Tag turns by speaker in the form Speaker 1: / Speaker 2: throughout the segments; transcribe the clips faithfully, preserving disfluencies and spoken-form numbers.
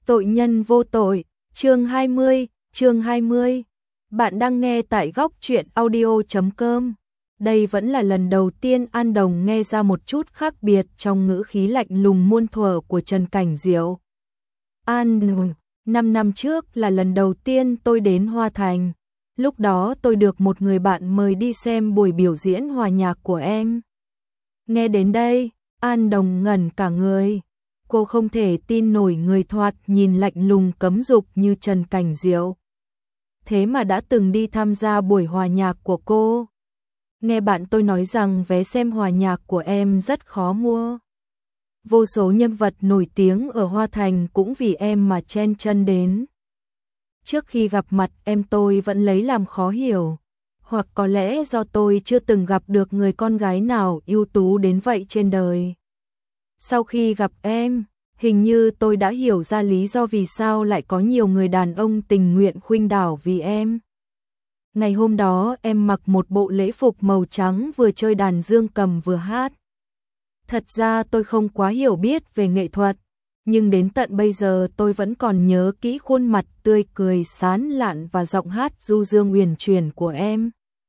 Speaker 1: Tội nhân vô tội, chương hai mươi, chương hai mươi. Bạn đang nghe tại góc truyện audio chấm com. Đây vẫn là lần đầu tiên An Đồng nghe ra một chút khác biệt trong ngữ khí lạnh lùng muôn thuở của Trần Cảnh Diệu. An, năm năm trước là lần đầu tiên tôi đến Hoa Thành. Lúc đó tôi được một người bạn mời đi xem buổi biểu diễn hòa nhạc của em. Nghe đến đây, An Đồng ngẩn cả người. Cô không thể tin nổi người thoạt nhìn lạnh lùng cấm dục như Trần Cảnh Diệu. Thế mà đã từng đi tham gia buổi hòa nhạc của cô. Nghe bạn tôi nói rằng vé xem hòa nhạc của em rất khó mua. Vô số nhân vật nổi tiếng ở Hoa Thành cũng vì em mà chen chân đến. Trước khi gặp mặt em tôi vẫn lấy làm khó hiểu. Hoặc có lẽ do tôi chưa từng gặp được người con gái nào ưu tú đến vậy trên đời. Sau khi gặp em, hình như tôi đã hiểu ra lý do vì sao lại có nhiều người đàn ông tình nguyện khuynh đảo vì em. Ngày hôm đó em mặc một bộ lễ phục màu trắng vừa chơi đàn dương cầm vừa hát. Thật ra tôi không quá hiểu biết về nghệ thuật, nhưng đến tận bây giờ tôi vẫn còn nhớ kỹ khuôn mặt tươi cười sán lạn và giọng hát du dương uyển chuyển của em.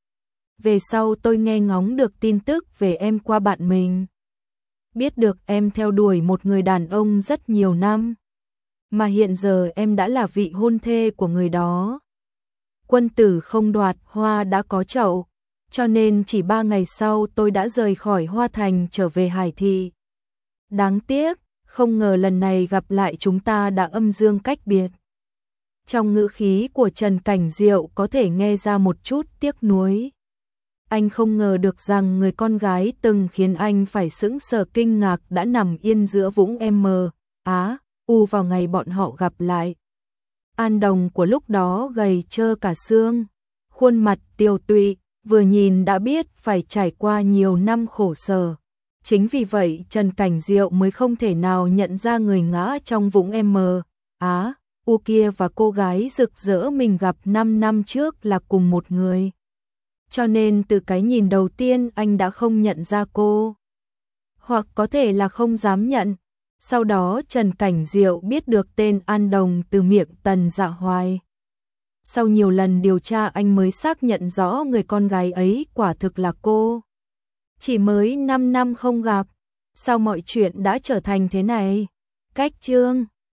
Speaker 1: Về sau tôi nghe ngóng được tin tức về em qua bạn mình. Biết được em theo đuổi một người đàn ông rất nhiều năm, mà hiện giờ em đã là vị hôn thê của người đó. Quân tử không đoạt hoa đã có chậu, cho nên chỉ ba ngày sau tôi đã rời khỏi Hoa Thành trở về Hải Thị. Đáng tiếc, không ngờ lần này gặp lại chúng ta đã âm dương cách biệt. Trong ngữ khí của Trần Cảnh Diệu có thể nghe ra một chút tiếc nuối. Anh không ngờ được rằng người con gái từng khiến anh phải sững sờ kinh ngạc đã nằm yên giữa vũng M, Á, U vào ngày bọn họ gặp lại. An Đồng của lúc đó gầy trơ cả xương, khuôn mặt tiều tụy, vừa nhìn đã biết phải trải qua nhiều năm khổ sở. Chính vì vậy Trần Cảnh Diệu mới không thể nào nhận ra người ngã trong vũng M, Á, U kia và cô gái rực rỡ mình gặp năm năm trước là cùng một người. Cho nên từ cái nhìn đầu tiên anh đã không nhận ra cô. Hoặc có thể là không dám nhận. Sau đó Trần Cảnh Diệu biết được tên An Đồng từ miệng Tần Dạ Hoài. Sau nhiều lần điều tra anh mới xác nhận rõ người con gái ấy quả thực là cô. Chỉ mới năm năm không gặp, sao mọi chuyện đã trở thành thế này? Cách chương